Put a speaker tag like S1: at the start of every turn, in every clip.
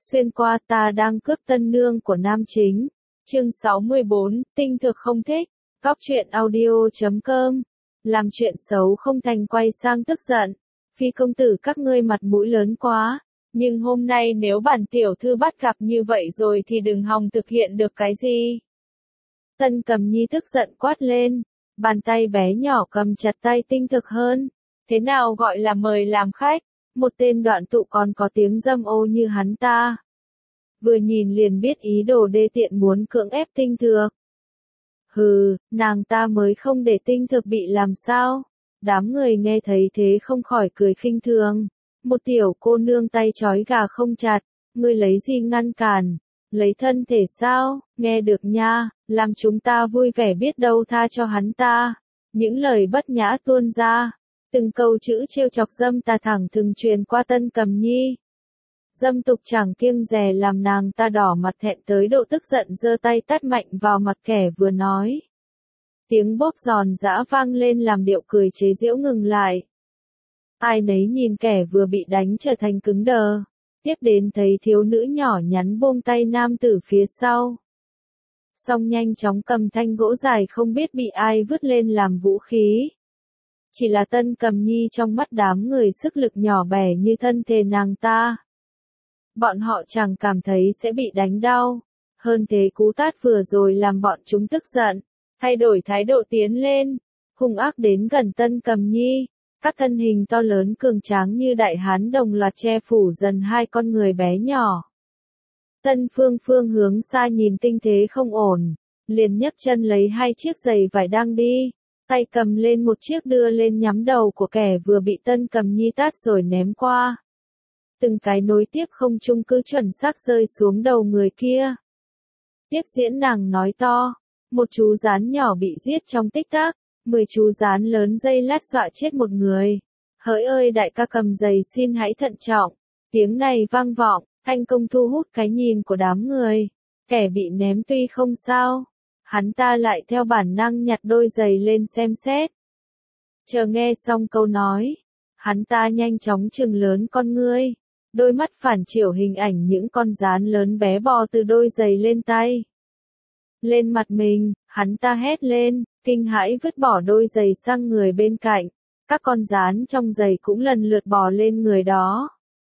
S1: Xuyên qua ta đang cướp tân nương của nam chính. Chương 64, tinh thực không thích. Cóc truyện audio.com. Làm chuyện xấu không thành quay sang tức giận. Phi công tử các ngươi mặt mũi lớn quá. Nhưng hôm nay nếu bản tiểu thư bắt gặp như vậy rồi thì đừng hòng thực hiện được cái gì. Tân Cầm Nhi tức giận quát lên. Bàn tay bé nhỏ cầm chặt tay tinh thực hơn. Thế nào gọi là mời làm khách? Một tên đoạn tụ còn có tiếng dâm ô như hắn ta. Vừa nhìn liền biết ý đồ đê tiện muốn cưỡng ép tinh thực. Hừ, nàng ta mới không để tinh thực bị làm sao. Đám người nghe thấy thế không khỏi cười khinh thường. Một tiểu cô nương tay trói gà không chặt, ngươi lấy gì ngăn cản? Lấy thân thể sao? Nghe được nha, làm chúng ta vui vẻ biết đâu tha cho hắn ta. Những lời bất nhã tuôn ra. Từng câu chữ trêu chọc dâm tà thẳng thừng truyền qua Tân Cầm Nhi. Dâm tục chẳng kiêng dè làm nàng ta đỏ mặt thẹn tới độ tức giận giơ tay tát mạnh vào mặt kẻ vừa nói. Tiếng bốp giòn giã vang lên làm điệu cười chế giễu ngừng lại. Ai nấy nhìn kẻ vừa bị đánh trở thành cứng đờ. Tiếp đến thấy thiếu nữ nhỏ nhắn buông tay nam tử phía sau. Xong nhanh chóng cầm thanh gỗ dài không biết bị ai vứt lên làm vũ khí. Chỉ là Tân Cầm Nhi trong mắt đám người sức lực nhỏ bé như thân thể nàng ta. Bọn họ chẳng cảm thấy sẽ bị đánh đau. Hơn thế cú tát vừa rồi làm bọn chúng tức giận, thay đổi thái độ tiến lên, hung ác đến gần Tân Cầm Nhi. Các thân hình to lớn cường tráng như đại hán đồng loạt che phủ dần hai con người bé nhỏ. Tân Phương Phương hướng xa nhìn tinh thế không ổn, liền nhấc chân lấy hai chiếc giày vải đang đi. Tay cầm lên một chiếc đưa lên nhắm đầu của kẻ vừa bị Tân Cầm Nhi tát rồi ném qua. Từng cái nối tiếp không chung cứ chuẩn xác rơi xuống đầu người kia. Tiếp diễn nàng nói to, một chú gián nhỏ bị giết trong tích tắc, 10 chú gián lớn dây lát dọa chết một người. Hỡi ơi đại ca cầm giày xin hãy thận trọng. Tiếng này vang vọng, thành công thu hút cái nhìn của đám người. Kẻ bị ném tuy không sao, hắn ta lại theo bản năng nhặt đôi giày lên xem xét. Chờ nghe xong câu nói, hắn ta nhanh chóng trừng lớn con ngươi. Đôi mắt phản chiếu hình ảnh những con gián lớn bé bò từ đôi giày lên tay. Lên mặt mình, hắn ta hét lên, kinh hãi vứt bỏ đôi giày sang người bên cạnh. Các con gián trong giày cũng lần lượt bò lên người đó.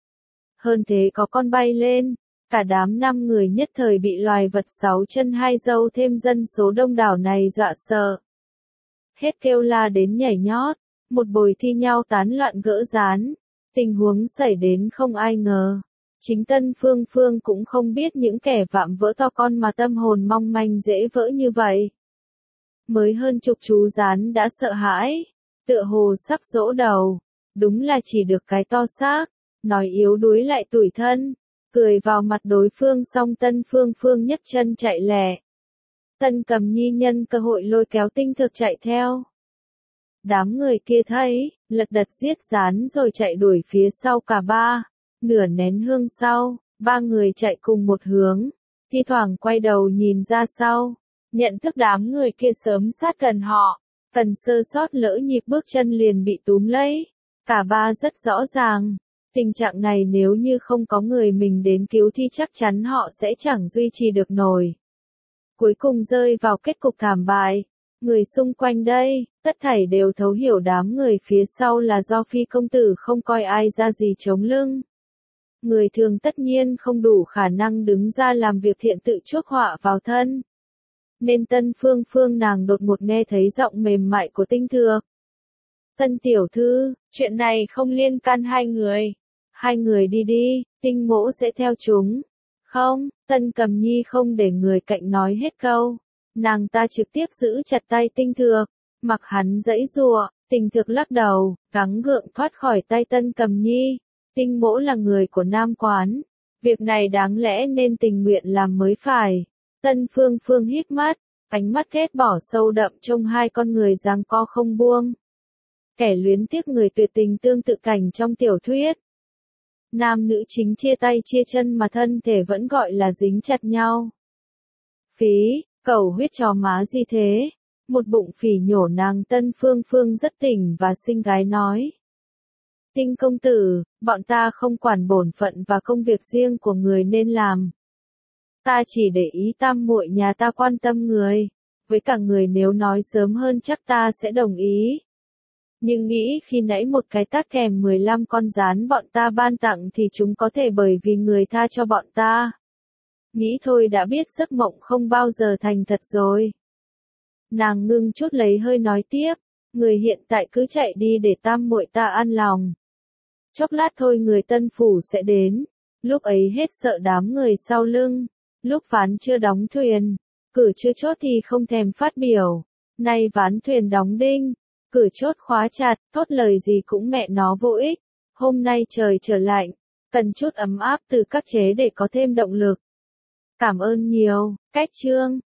S1: Hơn thế có con bay lên, cả đám 5 người nhất thời bị loài vật 6 chân 2 râu thêm dân số đông đảo này dọa sợ. Hết kêu la đến nhảy nhót, một bồi thi nhau tán loạn gỡ gián. Tình huống xảy đến không ai ngờ. Chính Tân Phương Phương cũng không biết những kẻ vạm vỡ to con mà tâm hồn mong manh dễ vỡ như vậy. Mới hơn chục chú gián đã sợ hãi, tựa hồ sắp dỗ đầu. Đúng là chỉ được cái to xác, nói yếu đuối lại tủi thân. Cười vào mặt đối phương xong Tân Phương Phương nhấc chân chạy lẹ. Tân Cầm Nhi nhân cơ hội lôi kéo tinh thực chạy theo. Đám người kia thấy, lật đật giết gián rồi chạy đuổi phía sau cả ba. Nửa nén hương sau, ba người chạy cùng một hướng, thi thoảng quay đầu nhìn ra sau. Nhận thức đám người kia sớm sát gần họ, cần sơ sót lỡ nhịp bước chân liền bị túm lấy. Cả ba rất rõ ràng, tình trạng này nếu như không có người mình đến cứu thì chắc chắn họ sẽ chẳng duy trì được nổi. Cuối cùng rơi vào kết cục thảm bại. Người xung quanh đây, tất thảy đều thấu hiểu đám người phía sau là do Phi công tử không coi ai ra gì chống lưng. Người thường tất nhiên không đủ khả năng đứng ra làm việc thiện tự chuốc họa vào thân. Nên Tân Phương Phương nàng đột ngột nghe thấy giọng mềm mại của tinh thực. Tân tiểu thư, chuyện này không liên can hai người. Hai người đi đi, tinh mỗ sẽ theo chúng. Không, Tân Cầm Nhi không để người cạnh nói hết câu. Nàng ta trực tiếp giữ chặt tay tinh thực, mặc hắn giãy giụa, tinh thực lắc đầu, gắng gượng thoát khỏi tay Tân Cầm Nhi. Tinh mỗ là người của Nam Quán, việc này đáng lẽ nên tình nguyện làm mới phải. Tân Phương Phương híp mắt, ánh mắt ghét bỏ sâu đậm trông hai con người giằng co không buông. Kẻ luyến tiếc người tuyệt tình tương tự cảnh trong tiểu thuyết. Nam nữ chính chia tay chia chân mà thân thể vẫn gọi là dính chặt nhau. Phí, cầu huyết chó má gì thế? Một bụng phỉ nhổ nàng Tân Phương Phương rất tỉnh và xinh gái nói. Tinh công tử, bọn ta không quản bổn phận và công việc riêng của người nên làm. Ta chỉ để ý tam muội nhà ta quan tâm người. Với cả người nếu nói sớm hơn chắc ta sẽ đồng ý. Nhưng nghĩ khi nãy một cái tát kèm 15 con gián bọn ta ban tặng thì chúng có thể bởi vì người tha cho bọn ta. Nghĩ thôi đã biết giấc mộng không bao giờ thành thật rồi. Nàng ngưng chút lấy hơi nói tiếp, người hiện tại cứ chạy đi để tam muội ta an lòng. Chốc lát thôi người tân phủ sẽ đến, lúc ấy hết sợ đám người sau lưng, lúc ván chưa đóng thuyền, cử chưa chốt thì không thèm phát biểu, nay ván thuyền đóng đinh, cử chốt khóa chặt, thốt lời gì cũng mẹ nó vô ích, hôm nay trời trở lạnh, cần chút ấm áp từ các chế để có thêm động lực. Cảm ơn nhiều, Cách Chương.